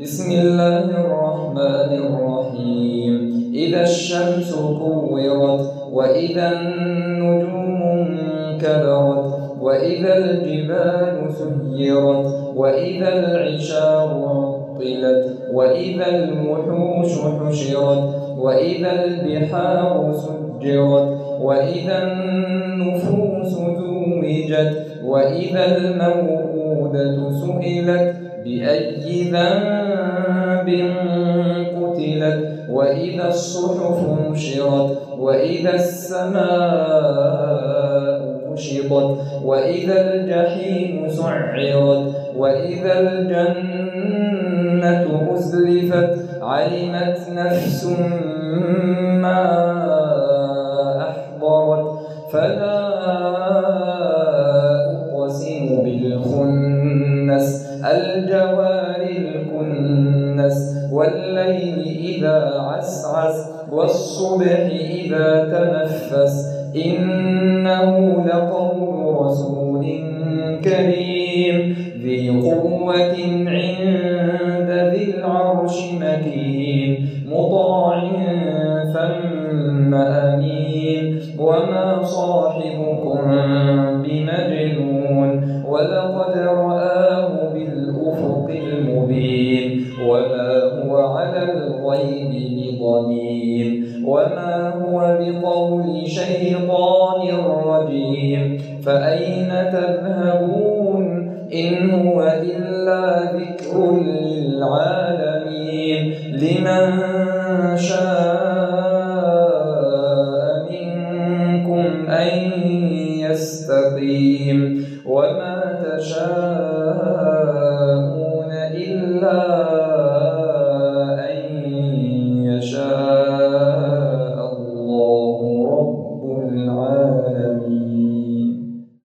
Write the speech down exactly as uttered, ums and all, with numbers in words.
بسم الله الرحمن الرحيم. إذا الشمس كورت وإذا النجوم انكدرت وإذا الجبال سيرت وإذا العشار عطلت وإذا الوحوش حشرت وإذا البحار سجرت وإذا النفوس زوجت وإذا الموءودة سئلت بأي ذنب قتلت وإذا الصحف نشرت وإذا السماء كشطت وإذا الجحيم سعرت وإذا الجنة أزلفت علمت نفس ما أحضرت فلا أقسم بالخنس الجوار الكنس والليل إذا عسعس والصبح إذا تنفس إنه لقول رسول كريم ذي قوة عند ذي العرش مكين مطاع ثم أمين وما صاحبكم بمجنون ولقد رآه بالأفق المبين وما هو على الغيب بضنين وما هو بقول شيطان رجيم فأين تذهبون إن هو إلا ذكر للعالمين لمن شاء منكم أن يستقيم وما تشاءون إلا أن يشاء الله رب العالمين.